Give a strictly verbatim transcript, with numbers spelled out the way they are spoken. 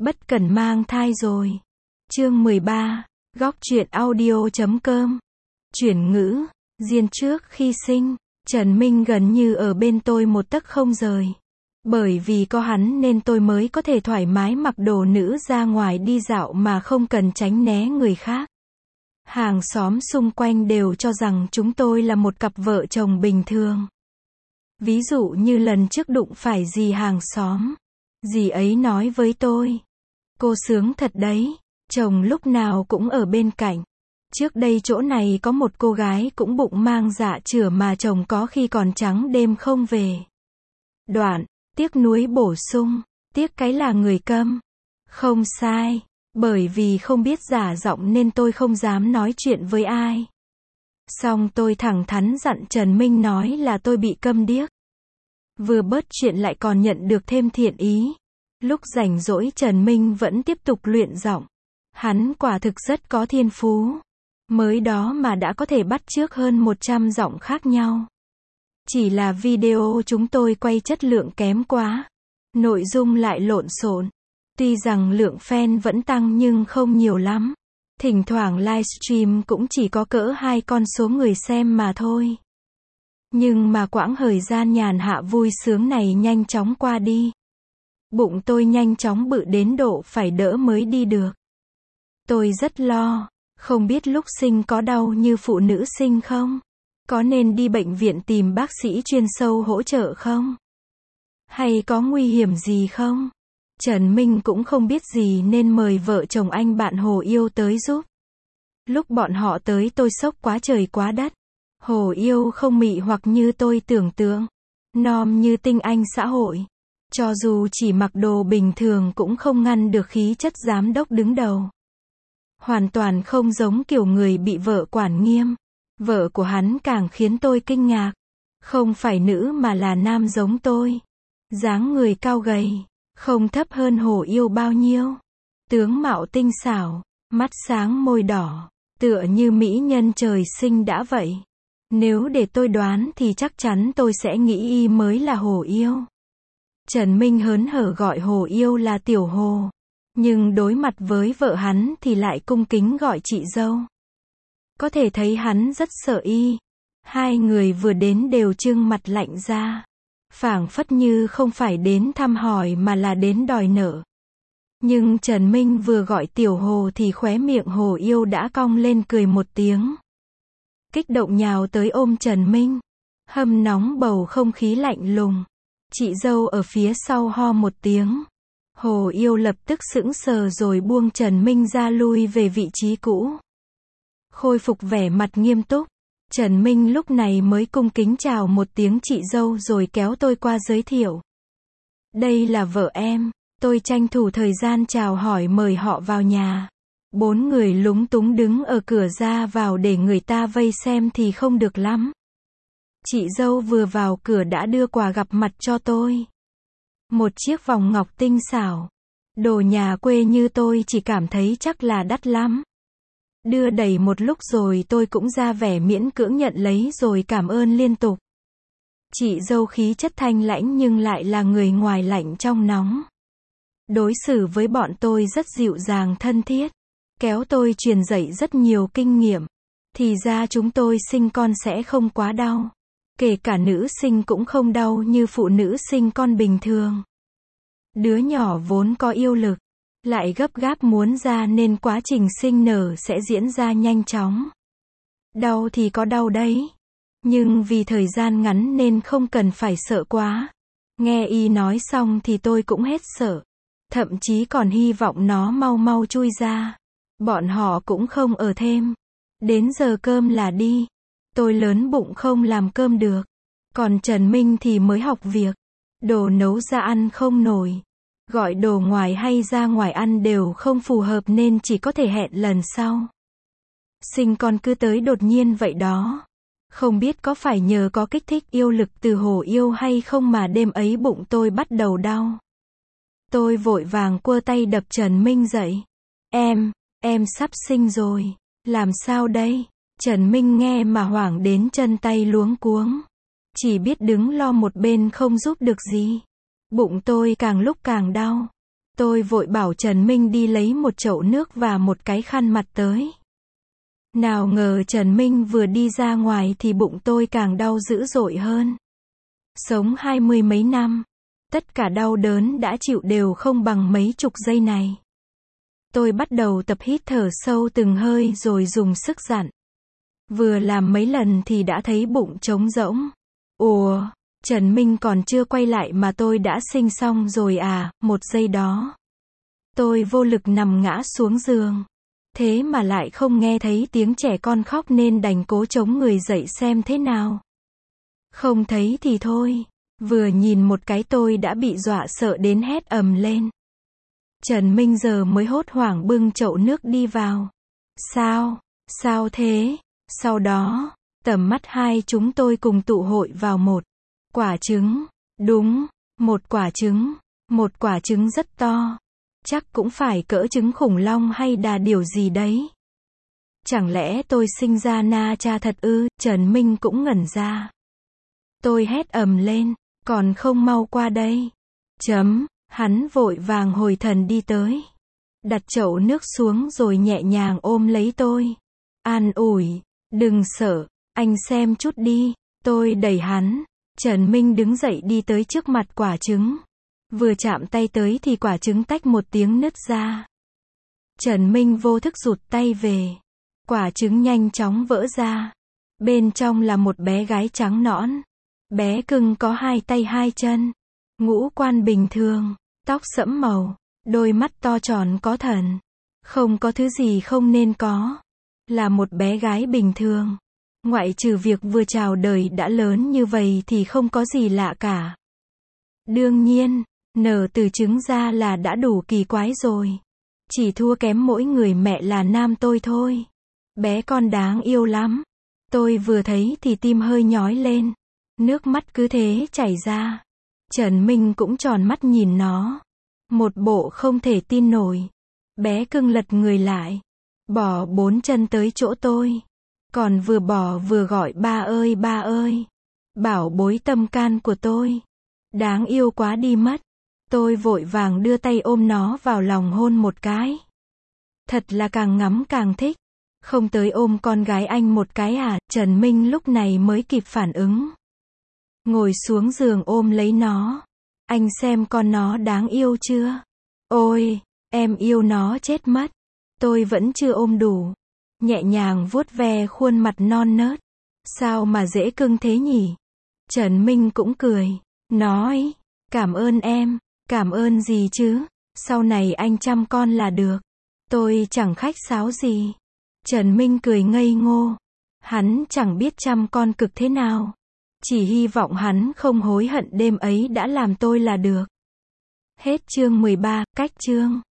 Bất cần mang thai rồi. Chương mười ba, Góc truyện audio chấm com. Chuyển ngữ, Diên trước khi sinh, Trần Minh gần như ở bên tôi một tấc không rời. Bởi vì có hắn nên tôi mới có thể thoải mái mặc đồ nữ ra ngoài đi dạo mà không cần tránh né người khác. Hàng xóm xung quanh đều cho rằng chúng tôi là một cặp vợ chồng bình thường. Ví dụ như lần trước đụng phải dì hàng xóm. Dì ấy nói với tôi. Cô sướng thật đấy, chồng lúc nào cũng ở bên cạnh. Trước đây chỗ này có một cô gái cũng bụng mang dạ chửa mà chồng có khi còn trắng đêm không về. Đoạn, tiếc nuối bổ sung, tiếc cái là người câm. Không sai, bởi vì không biết giả giọng nên tôi không dám nói chuyện với ai. Xong tôi thẳng thắn dặn Trần Minh nói là tôi bị câm điếc. Vừa bớt chuyện lại còn nhận được thêm thiện ý. Lúc rảnh rỗi Trần Minh vẫn tiếp tục luyện giọng. Hắn quả thực rất có thiên phú. Mới đó mà đã có thể bắt chước hơn một trăm giọng khác nhau. Chỉ là video chúng tôi quay chất lượng kém quá. Nội dung lại lộn xộn. Tuy rằng lượng fan vẫn tăng nhưng không nhiều lắm. Thỉnh thoảng livestream cũng chỉ có cỡ hai con số người xem mà thôi. Nhưng mà quãng thời gian nhàn hạ vui sướng này nhanh chóng qua đi. Bụng tôi nhanh chóng bự đến độ phải đỡ mới đi được. Tôi rất lo, không biết lúc sinh có đau như phụ nữ sinh không? Có nên đi bệnh viện tìm bác sĩ chuyên sâu hỗ trợ không? Hay có nguy hiểm gì không? Trần Minh cũng không biết gì nên mời vợ chồng anh bạn Hồ Yêu tới giúp. Lúc bọn họ tới tôi sốc quá trời quá đất. Hồ Yêu không mị hoặc như tôi tưởng tượng. Nom như tinh anh xã hội. Cho dù chỉ mặc đồ bình thường cũng không ngăn được khí chất giám đốc đứng đầu. Hoàn toàn không giống kiểu người bị vợ quản nghiêm. Vợ của hắn càng khiến tôi kinh ngạc. Không phải nữ mà là nam giống tôi. Dáng người cao gầy. Không thấp hơn Hồ Yêu bao nhiêu. Tướng mạo tinh xảo. Mắt sáng môi đỏ. Tựa như mỹ nhân trời sinh đã vậy. Nếu để tôi đoán thì chắc chắn tôi sẽ nghĩ y mới là Hồ Yêu. Trần Minh hớn hở gọi Hồ Yêu là Tiểu Hồ. Nhưng đối mặt với vợ hắn thì lại cung kính gọi chị dâu. Có thể thấy hắn rất sợ y. Hai người vừa đến đều trưng mặt lạnh ra. Phảng phất như không phải đến thăm hỏi mà là đến đòi nợ. Nhưng Trần Minh vừa gọi Tiểu Hồ thì khóe miệng Hồ Yêu đã cong lên cười một tiếng. Kích động nhào tới ôm Trần Minh. Hâm nóng bầu không khí lạnh lùng. Chị dâu ở phía sau ho một tiếng. Hồ Yêu lập tức sững sờ rồi buông Trần Minh ra lui về vị trí cũ. Khôi phục vẻ mặt nghiêm túc. Trần Minh lúc này mới cung kính chào một tiếng chị dâu rồi kéo tôi qua giới thiệu. Đây là vợ em. Tôi tranh thủ thời gian chào hỏi mời họ vào nhà. Bốn người lúng túng đứng ở cửa ra vào để người ta vây xem thì không được lắm. Chị dâu vừa vào cửa đã đưa quà gặp mặt cho tôi. Một chiếc vòng ngọc tinh xảo. Đồ nhà quê như tôi chỉ cảm thấy chắc là đắt lắm. Đưa đầy một lúc rồi tôi cũng ra vẻ miễn cưỡng nhận lấy rồi cảm ơn liên tục. Chị dâu khí chất thanh lãnh nhưng lại là người ngoài lạnh trong nóng. Đối xử với bọn tôi rất dịu dàng thân thiết. Kéo tôi truyền dạy rất nhiều kinh nghiệm. Thì ra chúng tôi sinh con sẽ không quá đau. Kể cả nữ sinh cũng không đau như phụ nữ sinh con bình thường. Đứa nhỏ vốn có yêu lực. Lại gấp gáp muốn ra nên quá trình sinh nở sẽ diễn ra nhanh chóng. Đau thì có đau đấy. Nhưng vì thời gian ngắn nên không cần phải sợ quá. Nghe y nói xong thì tôi cũng hết sợ. Thậm chí còn hy vọng nó mau mau chui ra. Bọn họ cũng không ở thêm. Đến giờ cơm là đi. Tôi lớn bụng không làm cơm được. Còn Trần Minh thì mới học việc. Đồ nấu ra ăn không nổi. Gọi đồ ngoài hay ra ngoài ăn đều không phù hợp nên chỉ có thể hẹn lần sau. Sinh con cứ tới đột nhiên vậy đó. Không biết có phải nhờ có kích thích yêu lực từ Hồ Yêu hay không mà đêm ấy bụng tôi bắt đầu đau. Tôi vội vàng quơ tay đập Trần Minh dậy. Em, em sắp sinh rồi. Làm sao đây? Trần Minh nghe mà hoảng đến chân tay luống cuống. Chỉ biết đứng lo một bên không giúp được gì. Bụng tôi càng lúc càng đau. Tôi vội bảo Trần Minh đi lấy một chậu nước và một cái khăn mặt tới. Nào ngờ Trần Minh vừa đi ra ngoài thì bụng tôi càng đau dữ dội hơn. Sống hai mươi mấy năm, tất cả đau đớn đã chịu đều không bằng mấy chục giây này. Tôi bắt đầu tập hít thở sâu từng hơi rồi dùng sức dặn. Vừa làm mấy lần thì đã thấy bụng trống rỗng. Ủa, Trần Minh còn chưa quay lại mà tôi đã sinh xong rồi à, một giây đó. Tôi vô lực nằm ngã xuống giường. Thế mà lại không nghe thấy tiếng trẻ con khóc nên đành cố chống người dậy xem thế nào. Không thấy thì thôi. Vừa nhìn một cái tôi đã bị dọa sợ đến hét ầm lên. Trần Minh giờ mới hốt hoảng bưng chậu nước đi vào. Sao? Sao thế? Sau đó, tầm mắt hai chúng tôi cùng tụ hội vào một quả trứng. Đúng, một quả trứng. Một quả trứng rất to. Chắc cũng phải cỡ trứng khủng long hay đà điểu gì đấy. Chẳng lẽ tôi sinh ra na cha thật ư? Trần Minh cũng ngẩn ra. Tôi hét ầm lên, còn không mau qua đây. Chấm, hắn vội vàng hồi thần đi tới. Đặt chậu nước xuống rồi nhẹ nhàng ôm lấy tôi. An ủi, đừng sợ, anh xem chút đi. Tôi đẩy hắn. Trần Minh đứng dậy đi tới trước mặt quả trứng. Vừa chạm tay tới thì quả trứng tách một tiếng nứt ra. Trần Minh vô thức rụt tay về. Quả trứng nhanh chóng vỡ ra. Bên trong là một bé gái trắng nõn. Bé cưng có hai tay hai chân. Ngũ quan bình thường. Tóc sẫm màu. Đôi mắt to tròn có thần. Không có thứ gì không nên có. Là một bé gái bình thường. Ngoại trừ việc vừa chào đời đã lớn như vậy thì không có gì lạ cả. Đương nhiên, nở từ trứng ra là đã đủ kỳ quái rồi. Chỉ thua kém mỗi người mẹ là nam tôi thôi. Bé con đáng yêu lắm. Tôi vừa thấy thì tim hơi nhói lên. Nước mắt cứ thế chảy ra. Trần Minh cũng tròn mắt nhìn nó. Một bộ không thể tin nổi. Bé cưng lật người lại. Bỏ bốn chân tới chỗ tôi. Còn vừa bỏ vừa gọi ba ơi ba ơi. Bảo bối tâm can của tôi. Đáng yêu quá đi mất. Tôi vội vàng đưa tay ôm nó vào lòng hôn một cái. Thật là càng ngắm càng thích. Không tới ôm con gái anh một cái à? Trần Minh lúc này mới kịp phản ứng. Ngồi xuống giường ôm lấy nó. Anh xem con nó đáng yêu chưa? Ôi, em yêu nó chết mất. Tôi vẫn chưa ôm đủ. Nhẹ nhàng vuốt ve khuôn mặt non nớt. Sao mà dễ cưng thế nhỉ? Trần Minh cũng cười. Nói, cảm ơn em. Cảm ơn gì chứ? Sau này anh chăm con là được. Tôi chẳng khách sáo gì. Trần Minh cười ngây ngô. Hắn chẳng biết chăm con cực thế nào. Chỉ hy vọng hắn không hối hận đêm ấy đã làm tôi là được. Hết chương mười ba, cách chương.